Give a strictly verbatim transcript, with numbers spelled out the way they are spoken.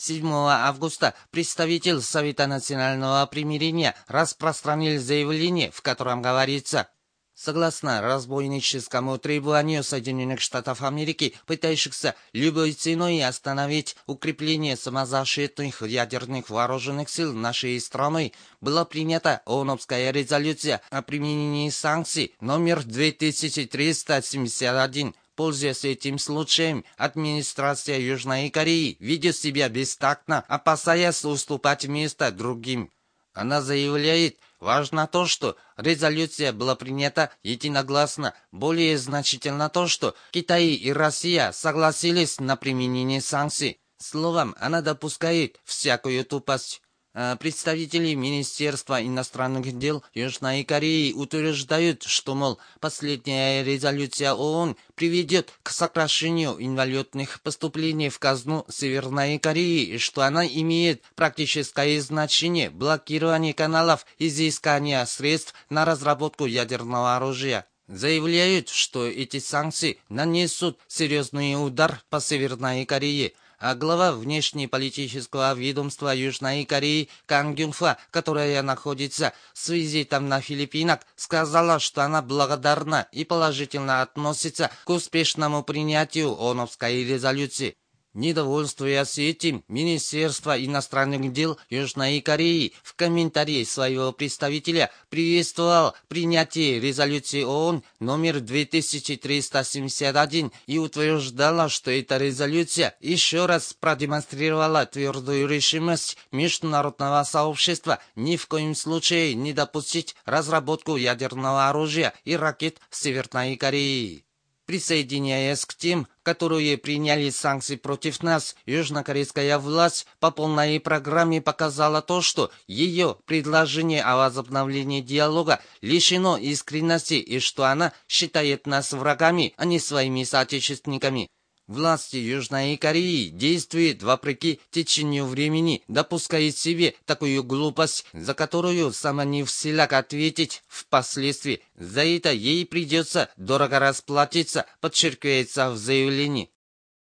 седьмого августа представитель Совета национального примирения распространил заявление, в котором говорится: согласно разбойническому требованию Соединенных Штатов Америки, пытающихся любой ценой остановить укрепление самозащитных ядерных вооруженных сил нашей страны, была принята ООНовская резолюция о применении санкций номер две тысячи триста семьдесят один. Пользуясь этим случаем, администрация Южной Кореи ведет себя бестактно, опасаясь уступать место другим. Она заявляет: важно то, что резолюция была принята единогласно. Более значительно то, что Китай и Россия согласились на применение санкций. Словом, она допускает всякую тупость. Представители Министерства иностранных дел Южной Кореи утверждают, что, мол, последняя резолюция ООН приведет к сокращению инвалютных поступлений в казну Северной Кореи и что она имеет практическое значение блокирования каналов изыскания средств на разработку ядерного оружия. Заявляют, что эти санкции нанесут серьезный удар по Северной Корее. А глава внешнеполитического ведомства Южной Кореи Кан Гюнфа, которая находится с визитом на Филиппинах, сказала, что она благодарна и положительно относится к успешному принятию ООНовской резолюции. Недовольствуясь этим, Министерство иностранных дел Южной Кореи в комментарии своего представителя приветствовало принятие резолюции ООН номер две тысячи триста семьдесят один и утверждало, что эта резолюция еще раз продемонстрировала твердую решимость международного сообщества ни в коем случае не допустить разработку ядерного оружия и ракет в Северной Корее. Присоединяясь к тем, которые приняли санкции против нас, южнокорейская власть по полной программе показала то, что ее предложение о возобновлении диалога лишено искренности и что она считает нас врагами, а не своими соотечественниками. Власти Южной Кореи действуют вопреки течению времени, допуская себе такую глупость, за которую сама не в силах ответить впоследствии. За это ей придется дорого расплатиться, подчеркивается в заявлении.